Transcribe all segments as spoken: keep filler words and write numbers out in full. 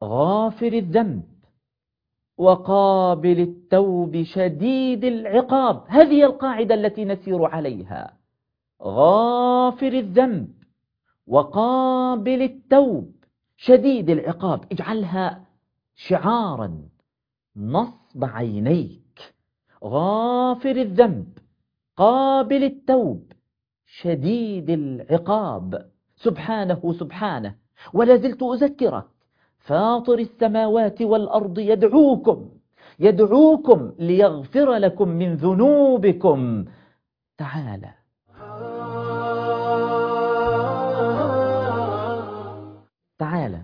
غافر الذنب وقابل التوب شديد العقاب. هذه القاعدة التي نسير عليها: غافر الذنب وقابل التوب شديد العقاب. اجعلها شعارا نصب عينيك: غافر الذنب قابل التوب شديد العقاب. سبحانه سبحانه. ولا زلت أذكرك: فاطر السماوات والأرض يدعوكم يدعوكم ليغفر لكم من ذنوبكم. تعالى. تعالى،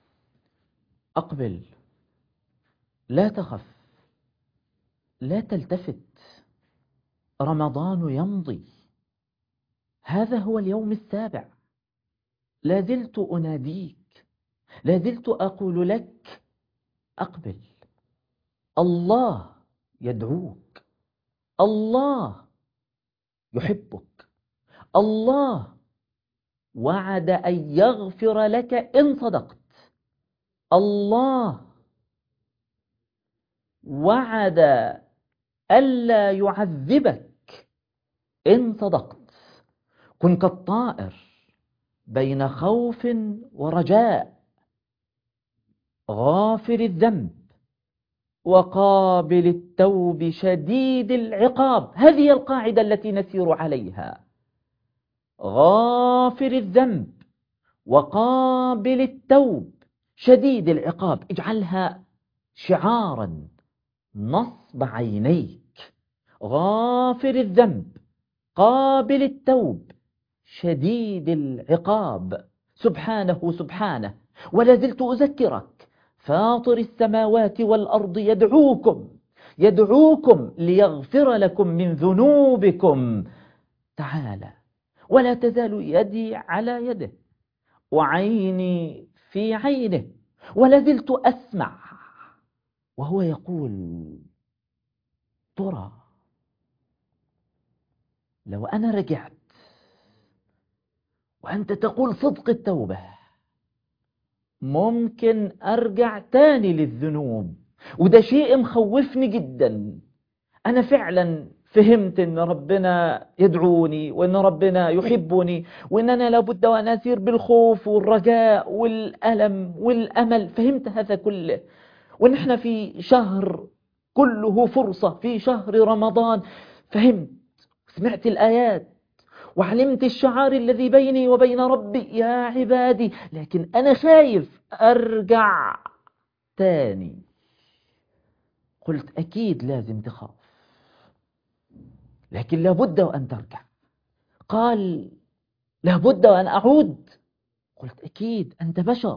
أقبل، لا تخف، لا تلتفت. رمضان يمضي، هذا هو اليوم السابع. لا زلت أناديك، لا زلت أقول لك: أقبل. الله يدعوك، الله يحبك، الله وعد أن يغفر لك إن صدقت، الله وعد ألا يعذبك إن صدقت. كن كالطائر بين خوف ورجاء. غافر الذنب وقابل التوب شديد العقاب. هذه القاعدة التي نسير عليها: غافر الذنب وقابل التوب شديد العقاب. اجعلها شعارا نصب عينيك: غافر الذنب قابل التوب شديد العقاب. سبحانه سبحانه. ولا زلت أذكرك: فاطر السماوات والأرض يدعوكم يدعوكم ليغفر لكم من ذنوبكم. تعالى. ولا تزال يدي على يده وعيني في عينه. ولا زلت أسمع وهو يقول: ترى لو أنا رجعت وأنت تقول صدق التوبة، ممكن أرجع تاني للذنوب. وده شيء مخوفني جدا. أنا فعلا فهمت أن ربنا يدعوني، وأن ربنا يحبني، وأن أنا لابد وأن أسير بالخوف والرجاء والألم والأمل. فهمت هذا كله. ونحن في شهر كله فرصة، في شهر رمضان. فهمت، سمعت الآيات، وعلمت الشعار الذي بيني وبين ربي: يا عبادي. لكن أنا خايف أرجع تاني. قلت: أكيد لازم تخاف، لكن لابد وأن ترجع. قال: لابد وأن أعود. قلت: أكيد، أنت بشر،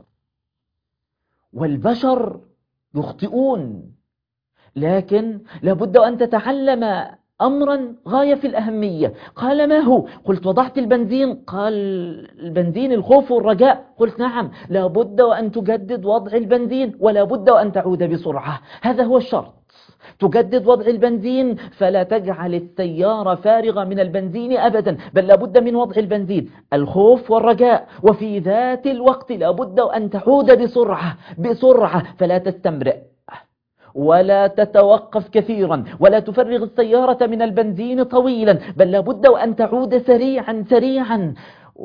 والبشر يخطئون، لكن لابد أن تتعلم أمرا غاية في الأهمية. قال: ما هو؟ قلت: وضعت البنزين. قال: البنزين الخوف والرجاء. قلت: نعم، لابد وأن تجدد وضع البنزين، ولابد وأن تعود بسرعة. هذا هو الشرط. تجدد وضع البنزين، فلا تجعل السيارة فارغة من البنزين أبدا، بل لابد من وضع البنزين. الخوف والرجاء. وفي ذات الوقت لابد أن تعود بسرعة بسرعة، فلا تستمرئ ولا تتوقف كثيرا، ولا تفرغ السيارة من البنزين طويلا، بل لابد أن تعود سريعا سريعا.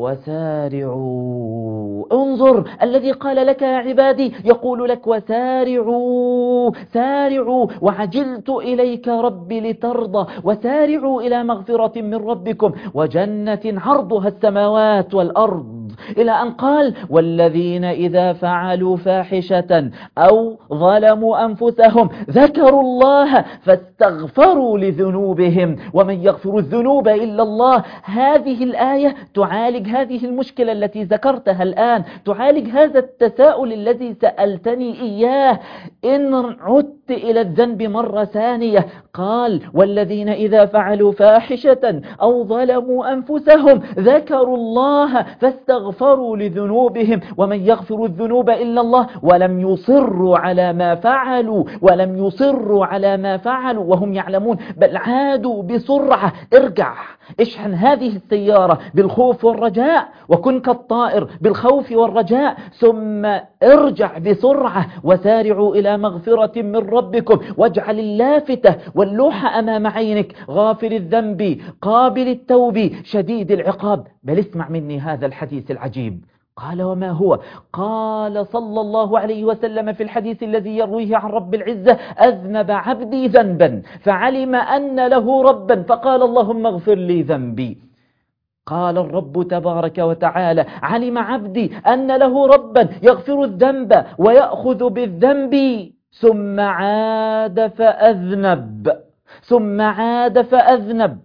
وسارعوا. انظر، الذي قال لك يا عبادي يقول لك: وسارعوا سارعوا وعجلت إليك ربي لترضى. وسارعوا إلى مغفرة من ربكم وجنة عرضها السماوات والأرض، إلى أن قال: والذين إذا فعلوا فاحشة أو ظلموا أنفسهم ذكروا الله فاستغفروا لذنوبهم ومن يغفر الذنوب إلا الله. هذه الآية تعالج هذه المشكلة التي ذكرتها الآن، تعالج هذا التساؤل الذي سألتني إياه. إن عدت إلى الذنب مرة ثانية، قال والذين إذا فعلوا فاحشة أو ظلموا أنفسهم ذكروا الله فاستغفروا لذنوبهم ومن يغفر الذنوب إلا الله ولم يصروا على ما فعلوا ولم يصروا على ما فعلوا وهم يعلمون بل عادوا بسرعة. ارجع اشحن هذه السيارة بالخوف والرجاء وكن كالطائر بالخوف والرجاء، ثم ارجع بسرعة وسارعوا إلى مغفرة من ربكم، واجعل اللافتة واللوحة أمام عينك: غافر الذنب قابل التوب شديد العقاب. بل اسمع مني هذا الحديث العجيب. قال وما هو؟ قال صلى الله عليه وسلم في الحديث الذي يرويه عن رب العزة: أذنب عبدي ذنبا فعلم أن له ربا فقال اللهم اغفر لي ذنبي. قال الرب تبارك وتعالى: علم عبدي أن له ربا يغفر الذنب ويأخذ بالذنب، ثم عاد فأذنب ثم عاد فأذنب.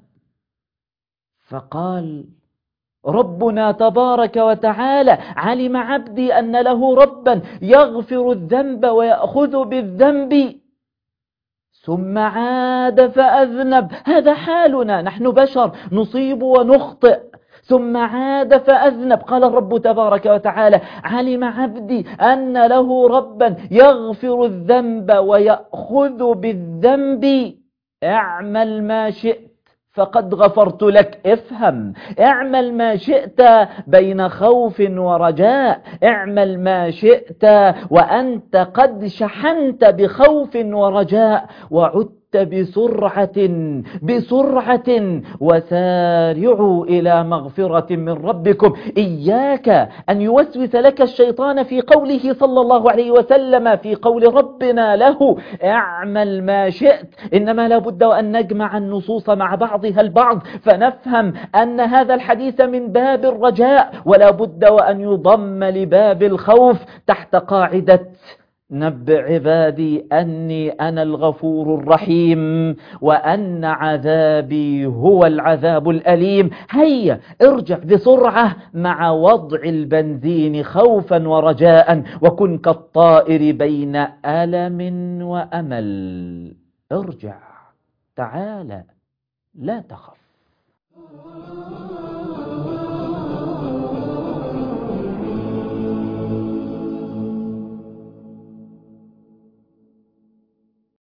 فقال ربنا تبارك وتعالى: علم عبدي أن له ربا يغفر الذنب ويأخذ بالذنب، ثم عاد فأذنب. هذا حالنا، نحن بشر نصيب ونخطئ. ثم عاد فأذنب. قال الرب تبارك وتعالى: علم عبدي أن له ربا يغفر الذنب ويأخذ بالذنب، اعمل ما شئت فقد غفرت لك. افهم، اعمل ما شئت بين خوف ورجاء، اعمل ما شئت وأنت قد شحنت بخوف ورجاء وعدت بسرعة بسرعة وسارعوا إلى مغفرة من ربكم. إياك أن يوسوس لك الشيطان في قوله صلى الله عليه وسلم، في قول ربنا له: اعمل ما شئت. إنما لابد أن نجمع النصوص مع بعضها البعض فنفهم أن هذا الحديث من باب الرجاء، ولا بد وأن يضم لباب الخوف تحت قاعدة: نبئ عبادي أني أنا الغفور الرحيم وأن عذابي هو العذاب الأليم. هيا ارجع بسرعة مع وضع البنزين خوفا ورجاء، وكن كالطائر بين ألم وأمل. ارجع، تعال، لا تخف.